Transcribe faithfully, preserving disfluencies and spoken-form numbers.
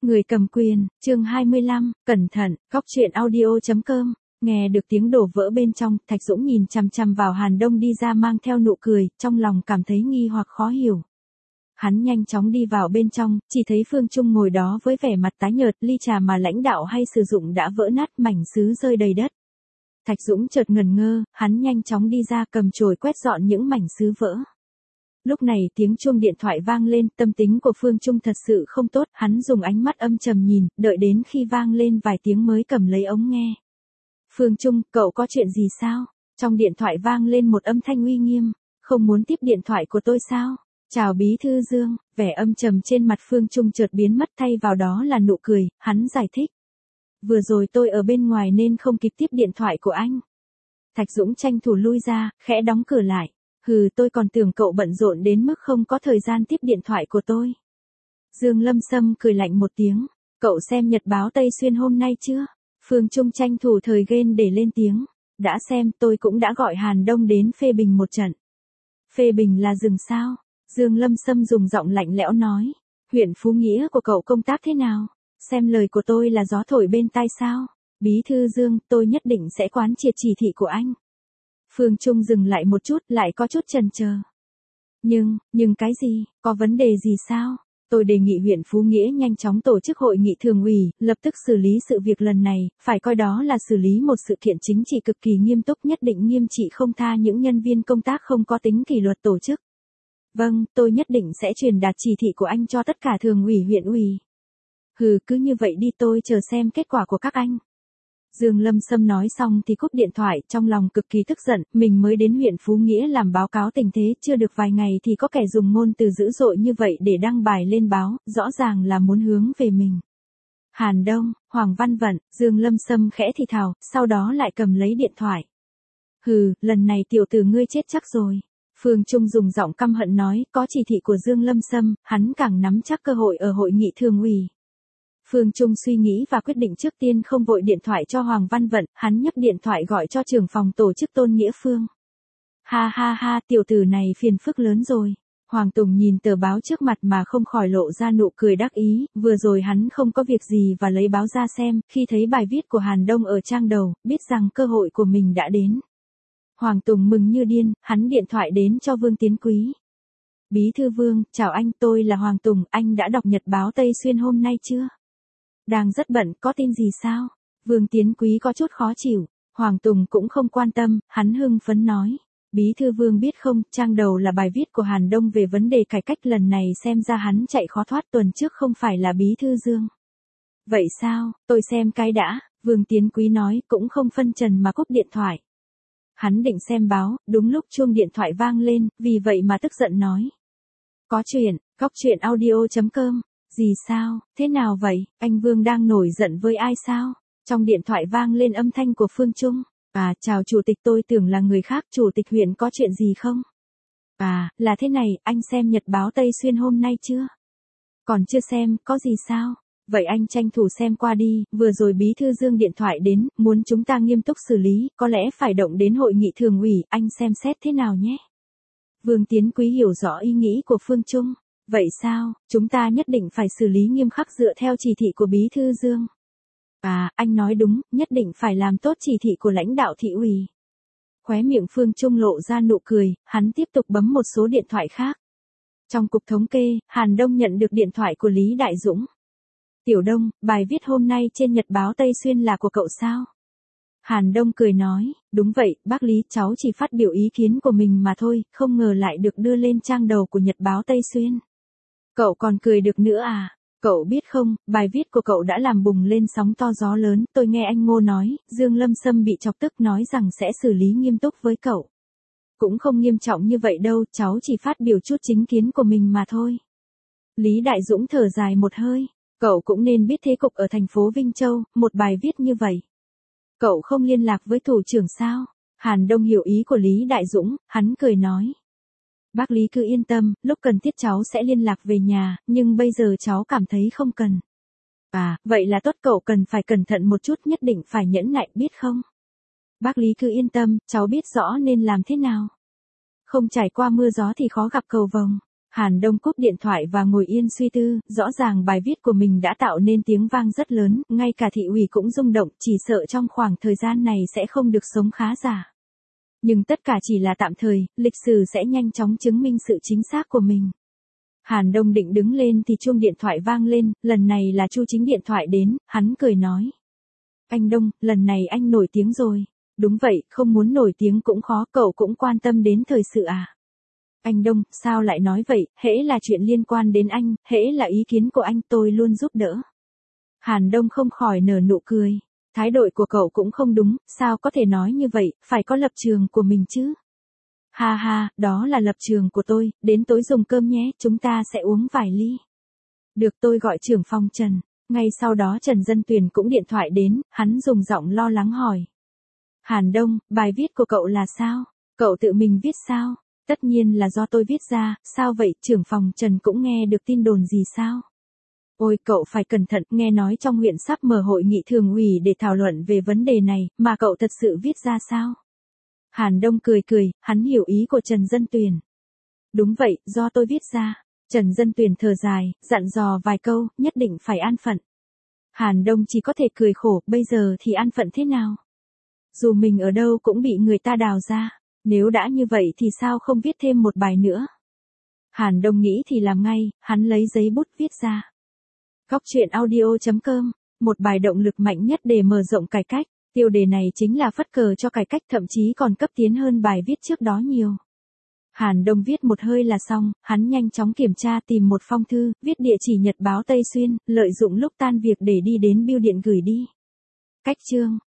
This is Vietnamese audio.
Người cầm quyền, chương hai mươi lăm, cẩn thận, góc truyện audio chấm com. Nghe được tiếng đổ vỡ bên trong, Thạch Dũng nhìn chằm chằm vào Hàn Đông đi ra mang theo nụ cười, trong lòng cảm thấy nghi hoặc khó hiểu. Hắn nhanh chóng đi vào bên trong, chỉ thấy Phương Trung ngồi đó với vẻ mặt tái nhợt, ly trà mà lãnh đạo hay sử dụng đã vỡ nát, mảnh sứ rơi đầy đất. Thạch Dũng chợt ngẩn ngơ, hắn nhanh chóng đi ra cầm chổi quét dọn những mảnh sứ vỡ. Lúc này tiếng chuông điện thoại vang lên, tâm tính của Phương Trung thật sự không tốt, hắn dùng ánh mắt âm trầm nhìn, đợi đến khi vang lên vài tiếng mới cầm lấy ống nghe. Phương Trung, cậu có chuyện gì sao? Trong điện thoại vang lên một âm thanh uy nghiêm, không muốn tiếp điện thoại của tôi sao? Chào Bí thư Dương, vẻ âm trầm trên mặt Phương Trung chợt biến mất thay vào đó là nụ cười, hắn giải thích. Vừa rồi tôi ở bên ngoài nên không kịp tiếp điện thoại của anh. Thạch Dũng tranh thủ lui ra, khẽ đóng cửa lại. Hừ, tôi còn tưởng cậu bận rộn đến mức không có thời gian tiếp điện thoại của tôi. Dương Lâm Sâm cười lạnh một tiếng. Cậu xem nhật báo Tây Xuyên hôm nay chưa? Phương Trung tranh thủ thời ghen để lên tiếng. Đã xem, tôi cũng đã gọi Hàn Đông đến phê bình một trận. Phê bình là dừng sao? Dương Lâm Sâm dùng giọng lạnh lẽo nói. Huyện Phú Nghĩa của cậu công tác thế nào? Xem lời của tôi là gió thổi bên tai sao? Bí thư Dương, tôi nhất định sẽ quán triệt chỉ thị của anh. Phương Trung dừng lại một chút, lại có chút chần chờ. Nhưng, nhưng cái gì, có vấn đề gì sao? Tôi đề nghị huyện Phú Nghĩa nhanh chóng tổ chức hội nghị thường ủy, lập tức xử lý sự việc lần này, phải coi đó là xử lý một sự kiện chính trị cực kỳ nghiêm túc, nhất định nghiêm trị không tha những nhân viên công tác không có tính kỷ luật tổ chức. Vâng, tôi nhất định sẽ truyền đạt chỉ thị của anh cho tất cả thường ủy huyện ủy. Hừ, cứ như vậy đi, tôi chờ xem kết quả của các anh. Dương Lâm Sâm nói xong thì cúp điện thoại, trong lòng cực kỳ tức giận, mình mới đến huyện Phú Nghĩa làm báo cáo tình thế, chưa được vài ngày thì có kẻ dùng ngôn từ dữ dội như vậy để đăng bài lên báo, rõ ràng là muốn hướng về mình. Hàn Đông, Hoàng Văn Vận, Dương Lâm Sâm khẽ thì thào, sau đó lại cầm lấy điện thoại. Hừ, lần này tiểu tử ngươi chết chắc rồi. Phương Trung dùng giọng căm hận nói, có chỉ thị của Dương Lâm Sâm, hắn càng nắm chắc cơ hội ở hội nghị thường ủy. Phương Trung suy nghĩ và quyết định trước tiên không vội điện thoại cho Hoàng Văn Vận, hắn nhấc điện thoại gọi cho trưởng phòng tổ chức Tôn Nghĩa Phương. Ha ha ha, tiểu tử này phiền phức lớn rồi. Hoàng Tùng nhìn tờ báo trước mặt mà không khỏi lộ ra nụ cười đắc ý, vừa rồi hắn không có việc gì và lấy báo ra xem, khi thấy bài viết của Hàn Đông ở trang đầu, biết rằng cơ hội của mình đã đến. Hoàng Tùng mừng như điên, hắn điện thoại đến cho Vương Tiến Quý. Bí thư Vương, chào anh, tôi là Hoàng Tùng, anh đã đọc nhật báo Tây Xuyên hôm nay chưa? Đang rất bận, có tin gì sao? Vương Tiến Quý có chút khó chịu, Hoàng Tùng cũng không quan tâm, hắn hưng phấn nói. Bí thư Vương biết không, trang đầu là bài viết của Hàn Đông về vấn đề cải cách, lần này xem ra hắn chạy khó thoát, tuần trước không phải là Bí thư Dương. Vậy sao, tôi xem cái đã, Vương Tiến Quý nói, cũng không phân trần mà cúp điện thoại. Hắn định xem báo, đúng lúc chuông điện thoại vang lên, vì vậy mà tức giận nói. Có chuyện, góc truyện audio chấm com. Gì sao, thế nào vậy, anh Vương đang nổi giận với ai sao? Trong điện thoại vang lên âm thanh của Phương Trung. À, chào chủ tịch, tôi tưởng là người khác, chủ tịch huyện có chuyện gì không? À, là thế này, anh xem nhật báo Tây Xuyên hôm nay chưa? Còn chưa xem, có gì sao? Vậy anh tranh thủ xem qua đi, vừa rồi Bí thư Dương điện thoại đến, muốn chúng ta nghiêm túc xử lý, có lẽ phải động đến hội nghị thường ủy, anh xem xét thế nào nhé. Vương Tiến Quý hiểu rõ ý nghĩ của Phương Trung. Vậy sao, chúng ta nhất định phải xử lý nghiêm khắc dựa theo chỉ thị của Bí thư Dương. À, anh nói đúng, nhất định phải làm tốt chỉ thị của lãnh đạo thị ủy. Khóe miệng Phương Trung lộ ra nụ cười, hắn tiếp tục bấm một số điện thoại khác. Trong cục thống kê, Hàn Đông nhận được điện thoại của Lý Đại Dũng. Tiểu Đông, bài viết hôm nay trên nhật báo Tây Xuyên là của cậu sao? Hàn Đông cười nói, đúng vậy, bác Lý, cháu chỉ phát biểu ý kiến của mình mà thôi, không ngờ lại được đưa lên trang đầu của nhật báo Tây Xuyên. Cậu còn cười được nữa à? Cậu biết không, bài viết của cậu đã làm bùng lên sóng to gió lớn, tôi nghe anh Ngô nói, Dương Lâm Sâm bị chọc tức nói rằng sẽ xử lý nghiêm túc với cậu. Cũng không nghiêm trọng như vậy đâu, cháu chỉ phát biểu chút chính kiến của mình mà thôi. Lý Đại Dũng thở dài một hơi, cậu cũng nên biết thế cục ở thành phố Vinh Châu, một bài viết như vậy. Cậu không liên lạc với thủ trưởng sao? Hàn Đông hiểu ý của Lý Đại Dũng, hắn cười nói. Bác Lý cứ yên tâm, lúc cần thiết cháu sẽ liên lạc về nhà, nhưng bây giờ cháu cảm thấy không cần. À, vậy là tốt, cậu cần phải cẩn thận một chút, nhất định phải nhẫn nại, biết không? Bác Lý cứ yên tâm, cháu biết rõ nên làm thế nào. Không trải qua mưa gió thì khó gặp cầu vồng. Hàn Đông cúp điện thoại và ngồi yên suy tư, rõ ràng bài viết của mình đã tạo nên tiếng vang rất lớn, ngay cả thị ủy cũng rung động, chỉ sợ trong khoảng thời gian này sẽ không được sống khá giả. Nhưng tất cả chỉ là tạm thời, lịch sử sẽ nhanh chóng chứng minh sự chính xác của mình. Hàn Đông định đứng lên thì chuông điện thoại vang lên, lần này là Chu Chính điện thoại đến, hắn cười nói. Anh Đông, lần này anh nổi tiếng rồi. Đúng vậy, không muốn nổi tiếng cũng khó, cậu cũng quan tâm đến thời sự à. Anh Đông, sao lại nói vậy, hễ là chuyện liên quan đến anh, hễ là ý kiến của anh tôi luôn giúp đỡ. Hàn Đông không khỏi nở nụ cười. Thái độ của cậu cũng không đúng, sao có thể nói như vậy, phải có lập trường của mình chứ. Ha ha, đó là lập trường của tôi, đến tối dùng cơm nhé, chúng ta sẽ uống vài ly. Được, tôi gọi trưởng phòng Trần. Ngay sau đó Trần Dân Tuyền cũng điện thoại đến, hắn dùng giọng lo lắng hỏi. Hàn Đông, bài viết của cậu là sao? Cậu tự mình viết sao? Tất nhiên là do tôi viết ra, sao vậy, trưởng phòng Trần cũng nghe được tin đồn gì sao? Ôi, cậu phải cẩn thận, nghe nói trong huyện sắp mở hội nghị thường ủy để thảo luận về vấn đề này, mà cậu thật sự viết ra sao? Hàn Đông cười cười, hắn hiểu ý của Trần Dân Tuyền. Đúng vậy, do tôi viết ra. Trần Dân Tuyền thở dài, dặn dò vài câu, nhất định phải an phận. Hàn Đông chỉ có thể cười khổ, bây giờ thì an phận thế nào? Dù mình ở đâu cũng bị người ta đào ra, nếu đã như vậy thì sao không viết thêm một bài nữa? Hàn Đông nghĩ thì làm ngay, hắn lấy giấy bút viết ra. Góc truyện audio chấm com, một bài động lực mạnh nhất để mở rộng cải cách, tiêu đề này chính là phất cờ cho cải cách, thậm chí còn cấp tiến hơn bài viết trước đó nhiều. Hàn Đông viết một hơi là xong, hắn nhanh chóng kiểm tra tìm một phong thư, viết địa chỉ Nhật báo Tây Xuyên, lợi dụng lúc tan việc để đi đến bưu điện gửi đi. Cách chương